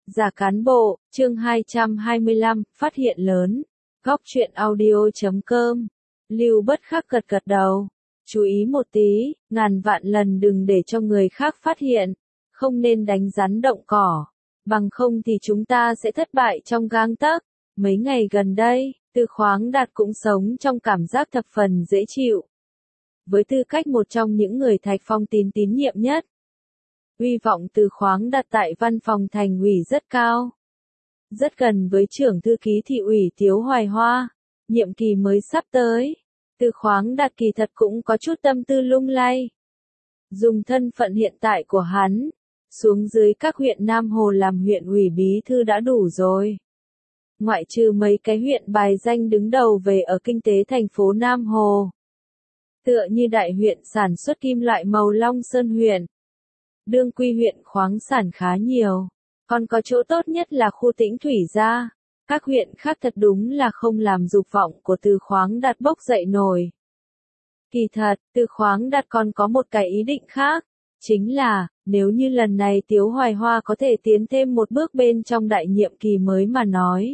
Giả cán bộ, chương 225, phát hiện lớn. Góc truyện audio.com. Lưu Bất Khắc gật gật đầu. Chú ý một tí, ngàn vạn lần đừng để cho người khác phát hiện. Không nên đánh rắn động cỏ. Bằng không thì chúng ta sẽ thất bại trong gang tấc. Mấy ngày gần đây, Từ Khoáng Đạt cũng sống trong cảm giác thập phần dễ chịu. Với tư cách một trong những người Thạch Phong tín nhiệm nhất, uy vọng Từ Khoáng Đạt tại văn phòng thành ủy rất cao. Rất gần với trưởng thư ký thị ủy Tiếu Hoài Hoa. Nhiệm kỳ mới sắp tới, Từ Khoáng Đạt kỳ thật cũng có chút tâm tư lung lay. Dùng thân phận hiện tại của hắn, xuống dưới các huyện Nam Hồ làm huyện ủy bí thư đã đủ rồi. Ngoại trừ mấy cái huyện bài danh đứng đầu về ở kinh tế thành phố Nam Hồ. Tựa như đại huyện sản xuất kim loại màu Long Sơn huyện. Đương quy huyện khoáng sản khá nhiều. Còn có chỗ tốt nhất là khu Tĩnh Thủy gia. Các huyện khác thật đúng là không làm dục vọng của Từ Khoáng Đạt bốc dậy nổi. Kỳ thật, Từ Khoáng Đạt còn có một cái ý định khác. Chính là, nếu như lần này Tiếu Hoài Hoa có thể tiến thêm một bước bên trong đại nhiệm kỳ mới mà nói.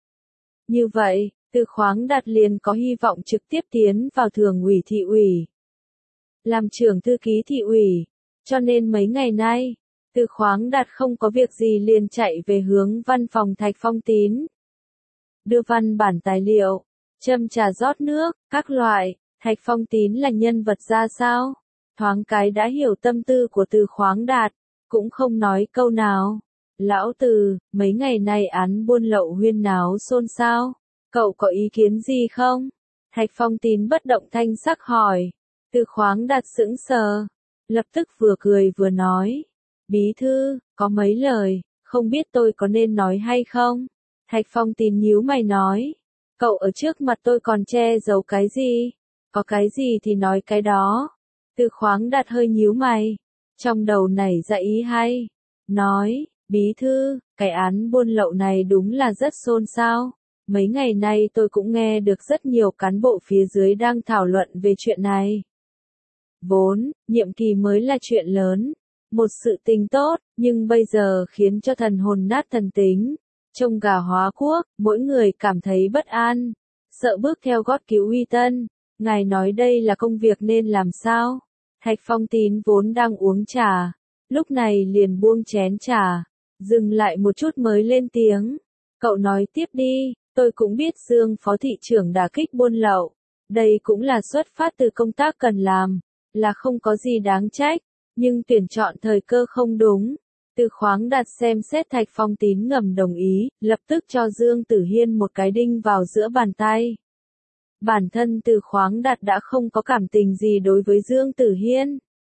Như vậy, Từ Khoáng Đạt liền có hy vọng trực tiếp tiến vào thường ủy thị ủy. Làm trưởng thư ký thị ủy. Cho nên mấy ngày nay, Từ Khoáng Đạt không có việc gì liền chạy về hướng văn phòng Thạch Phong Tín. Đưa văn bản tài liệu, châm trà rót nước, các loại. Thạch Phong Tín là nhân vật ra sao? Thoáng cái đã hiểu tâm tư của Từ Khoáng Đạt, cũng không nói câu nào. Lão Từ, mấy ngày nay án buôn lậu huyên náo xôn xao, cậu có ý kiến gì không? Thạch Phong Tín bất động thanh sắc hỏi. Từ Khoáng Đạt sững sờ, lập tức vừa cười vừa nói. Bí thư, có mấy lời, không biết tôi có nên nói hay không? Thạch Phong Tín nhíu mày nói. Cậu ở trước mặt tôi còn che giấu cái gì? Có cái gì thì nói cái đó. Từ Khoáng Đạt hơi nhíu mày. Trong đầu nảy ra ý hay. Nói, bí thư, cái án buôn lậu này đúng là rất xôn xao. Mấy ngày nay tôi cũng nghe được rất nhiều cán bộ phía dưới đang thảo luận về chuyện này. Vốn, nhiệm kỳ mới là chuyện lớn. Một sự tình tốt, nhưng bây giờ khiến cho thần hồn nát thần tính. Trông gà hóa quốc, mỗi người cảm thấy bất an. Sợ bước theo gót cứu uy tân. Ngài nói đây là công việc nên làm sao? Thạch Phong Tín vốn đang uống trà. Lúc này liền buông chén trà. Dừng lại một chút mới lên tiếng. Cậu nói tiếp đi, tôi cũng biết Dương Phó Thị trưởng đả kích buôn lậu. Đây cũng là xuất phát từ công tác cần làm. Là không có gì đáng trách. Nhưng tuyển chọn thời cơ không đúng. Từ Khoáng Đạt xem xét Thạch Phong Tín ngầm đồng ý, lập tức cho Dương Tử Hiên một cái đinh vào giữa bàn tay. Bản thân Từ Khoáng Đạt đã không có cảm tình gì đối với Dương Tử Hiên.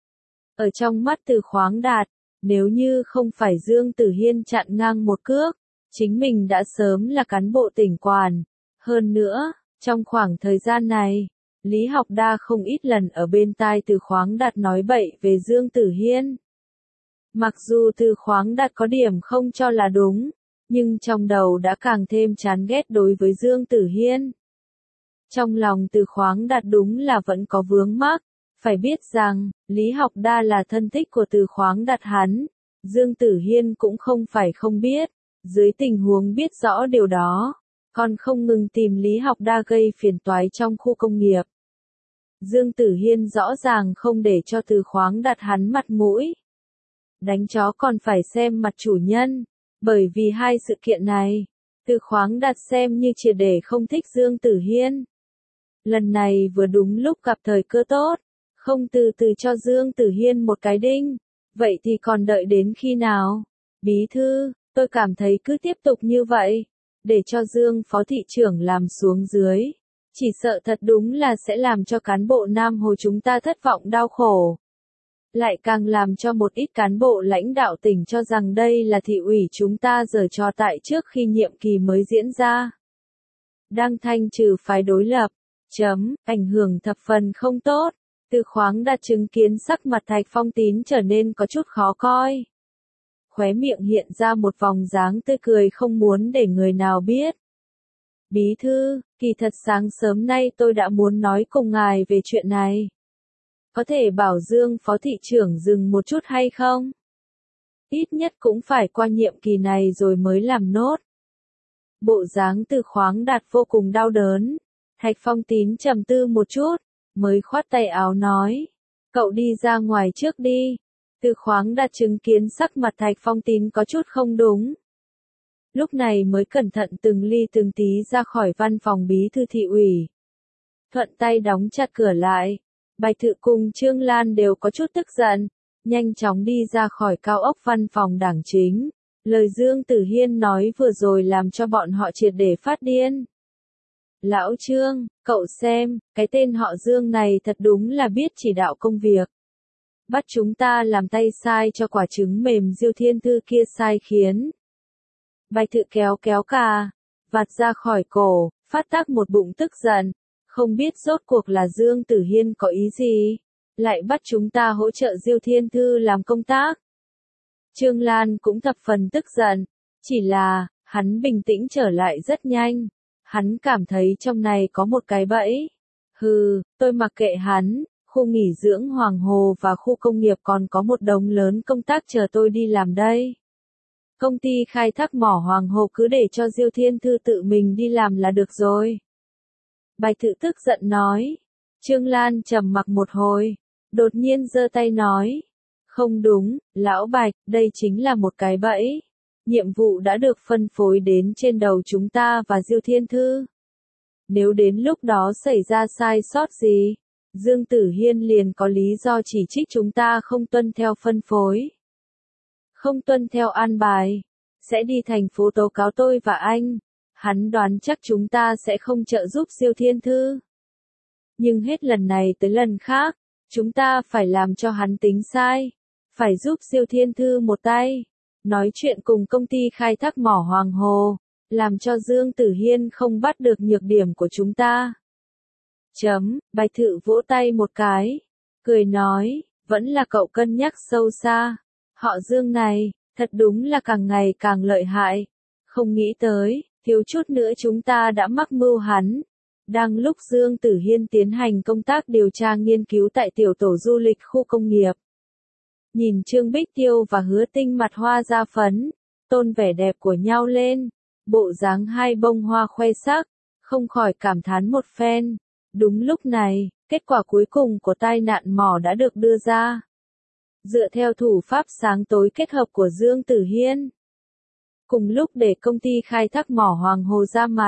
Ở trong mắt Từ Khoáng Đạt, nếu như không phải Dương Tử Hiên chặn ngang một cước, chính mình đã sớm là cán bộ tỉnh quản. Hơn nữa, trong khoảng thời gian này, Lý Học Đa không ít lần ở bên tai Từ Khoáng Đạt nói bậy về Dương Tử Hiên. Mặc dù Từ Khoáng Đạt có điểm không cho là đúng, nhưng trong đầu đã càng thêm chán ghét đối với Dương Tử Hiên. Trong lòng Từ Khoáng Đạt đúng là vẫn có vướng mắc, phải biết rằng, Lý Học Đa là thân thích của Từ Khoáng Đạt hắn, Dương Tử Hiên cũng không phải không biết, dưới tình huống biết rõ điều đó, còn không ngừng tìm Lý Học Đa gây phiền toái trong khu công nghiệp. Dương Tử Hiên rõ ràng không để cho Từ Khoáng Đạt hắn mặt mũi. Đánh chó còn phải xem mặt chủ nhân, bởi vì hai sự kiện này, Từ Khoáng Đạt xem như triệt để không thích Dương Tử Hiên. Lần này vừa đúng lúc gặp thời cơ tốt, không từ từ cho Dương Tử Hiên một cái đinh, vậy thì còn đợi đến khi nào? Bí thư, tôi cảm thấy cứ tiếp tục như vậy, để cho Dương Phó Thị trưởng làm xuống dưới, chỉ sợ thật đúng là sẽ làm cho cán bộ Nam Hồ chúng ta thất vọng đau khổ. Lại càng làm cho một ít cán bộ lãnh đạo tỉnh cho rằng đây là thị ủy chúng ta giở trò tại trước khi nhiệm kỳ mới diễn ra. Đang thanh trừ phái đối lập. Ảnh hưởng thập phần không tốt. Từ Khoáng Đạt chứng kiến sắc mặt Thạch Phong Tín trở nên có chút khó coi. Khóe miệng hiện ra một vòng dáng tươi cười không muốn để người nào biết. Bí thư, kỳ thật sáng sớm nay tôi đã muốn nói cùng ngài về chuyện này. Có thể bảo Dương Phó Thị trưởng dừng một chút hay không? ít nhất cũng phải qua nhiệm kỳ này rồi mới làm nốt. Bộ dáng Từ Khoáng Đạt vô cùng đau đớn. Thạch Phong Tín trầm tư một chút, mới khoát tay áo nói. Cậu đi ra ngoài trước đi. Từ Khoáng Đạt chứng kiến sắc mặt Thạch Phong Tín có chút không đúng. Lúc này mới cẩn thận từng ly từng tí ra khỏi văn phòng bí thư thị ủy. Thuận tay đóng chặt cửa lại. Bạch Thự cùng Trương Lan đều có chút tức giận, nhanh chóng đi ra khỏi cao ốc văn phòng đảng chính. Lời Dương Tử Hiên nói vừa rồi làm cho bọn họ triệt để phát điên. Lão Trương, cậu xem, cái tên họ Dương này thật đúng là biết chỉ đạo công việc. Bắt chúng ta làm tay sai cho quả trứng mềm Diêu Thiên Thư kia sai khiến. Bạch Thự kéo kéo cà vạt ra khỏi cổ, phát tác một bụng tức giận, không biết rốt cuộc là Dương Tử Hiên có ý gì, lại bắt chúng ta hỗ trợ Diêu Thiên Thư làm công tác. Trương Lan cũng thập phần tức giận, chỉ là, hắn bình tĩnh trở lại rất nhanh, hắn cảm thấy trong này có một cái bẫy. Hừ, tôi mặc kệ hắn, khu nghỉ dưỡng Hoàng Hồ và khu công nghiệp còn có một đống lớn công tác chờ tôi đi làm đây. Công ty khai thác mỏ Hoàng Hồ cứ để cho Diêu Thiên Thư tự mình đi làm là được rồi. Bạch Thự tức giận nói. Trương Lan trầm mặc một hồi, đột nhiên giơ tay nói. Không đúng, Lão Bạch, đây chính là một cái bẫy. Nhiệm vụ đã được phân phối đến trên đầu chúng ta và Diêu Thiên Thư. Nếu đến lúc đó xảy ra sai sót gì, Dương Tử Hiên liền có lý do chỉ trích chúng ta không tuân theo phân phối. Không tuân theo an bài, sẽ đi thành phố tố cáo tôi và anh. Hắn đoán chắc chúng ta sẽ không trợ giúp Diêu Thiên Thư. Nhưng hết lần này tới lần khác, chúng ta phải làm cho hắn tính sai. Phải giúp Diêu Thiên Thư một tay. Nói chuyện cùng công ty khai thác mỏ Hoàng Hồ, làm cho Dương Tử Hiên không bắt được nhược điểm của chúng ta. Bạch Thự vỗ tay một cái, cười nói, vẫn là cậu cân nhắc sâu xa. Họ Dương này, thật đúng là càng ngày càng lợi hại. Không nghĩ tới, thiếu chút nữa chúng ta đã mắc mưu hắn. Đang lúc Dương Tử Hiên tiến hành công tác điều tra nghiên cứu tại tiểu tổ du lịch khu công nghiệp. Nhìn Trương Bích Tiêu và Hứa Tinh mặt hoa da phấn, tôn vẻ đẹp của nhau lên, bộ dáng hai bông hoa khoe sắc, không khỏi cảm thán một phen. Đúng lúc này, kết quả cuối cùng của tai nạn mỏ đã được đưa ra. Dựa theo thủ pháp sáng tối kết hợp của Dương Tử Hiên. Cùng lúc để công ty khai thác mỏ Hoàng Hồ ra mặt.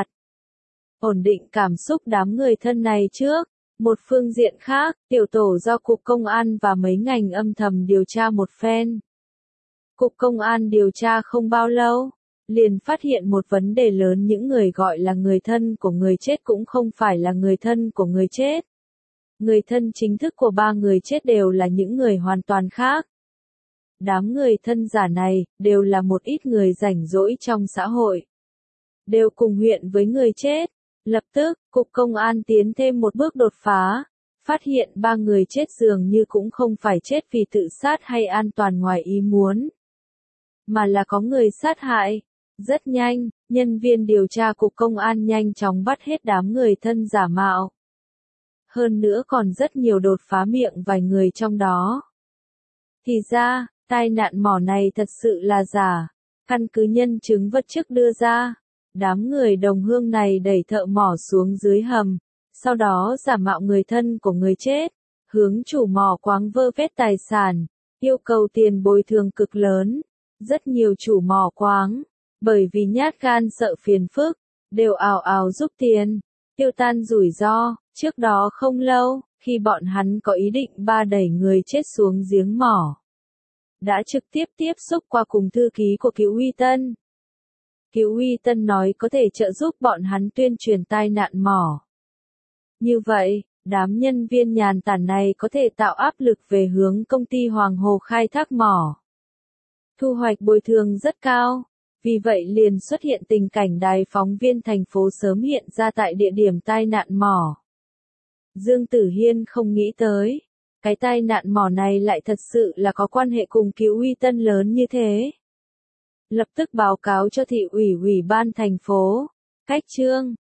Ổn định cảm xúc đám người thân này trước. Một phương diện khác, tiểu tổ do Cục Công an và mấy ngành âm thầm điều tra một phen. Cục Công an điều tra không bao lâu, liền phát hiện một vấn đề lớn, những người gọi là người thân của người chết cũng không phải là người thân của người chết. Người thân chính thức của 3 người chết đều là những người hoàn toàn khác. Đám người thân giả này, đều là một ít người rảnh rỗi trong xã hội. Đều cùng huyện với người chết. Lập tức, Cục Công an tiến thêm một bước đột phá, phát hiện 3 người chết dường như cũng không phải chết vì tự sát hay an toàn ngoài ý muốn, mà là có người sát hại. Rất nhanh, nhân viên điều tra Cục Công an nhanh chóng bắt hết đám người thân giả mạo. Hơn nữa còn rất nhiều đột phá miệng vài người trong đó. Thì ra, tai nạn mỏ này thật sự là giả, căn cứ nhân chứng vật chất đưa ra. Đám người đồng hương này đẩy thợ mỏ xuống dưới hầm, sau đó giả mạo người thân của người chết, hướng chủ mỏ khoáng vơ vét tài sản, yêu cầu tiền bồi thường cực lớn. Rất nhiều chủ mỏ khoáng, bởi vì nhát gan sợ phiền phức, đều ào ào giúp tiền, tiêu tan rủi ro. Trước đó không lâu, khi bọn hắn có ý định đẩy người chết xuống giếng mỏ, đã trực tiếp tiếp xúc qua cùng thư ký của Cứu Uy Tân. Cứu Uy Tân nói có thể trợ giúp bọn hắn tuyên truyền tai nạn mỏ. Như vậy, đám nhân viên nhàn tản này có thể tạo áp lực về hướng công ty Hoàng Hồ khai thác mỏ. Thu hoạch bồi thường rất cao, vì vậy liền xuất hiện tình cảnh đài phóng viên thành phố sớm hiện ra tại địa điểm tai nạn mỏ. Dương Tử Hiên không nghĩ tới, cái tai nạn mỏ này lại thật sự là có quan hệ cùng Cứu Uy Tân lớn như thế. Lập tức báo cáo cho thị ủy ủy ban thành phố. Cách chương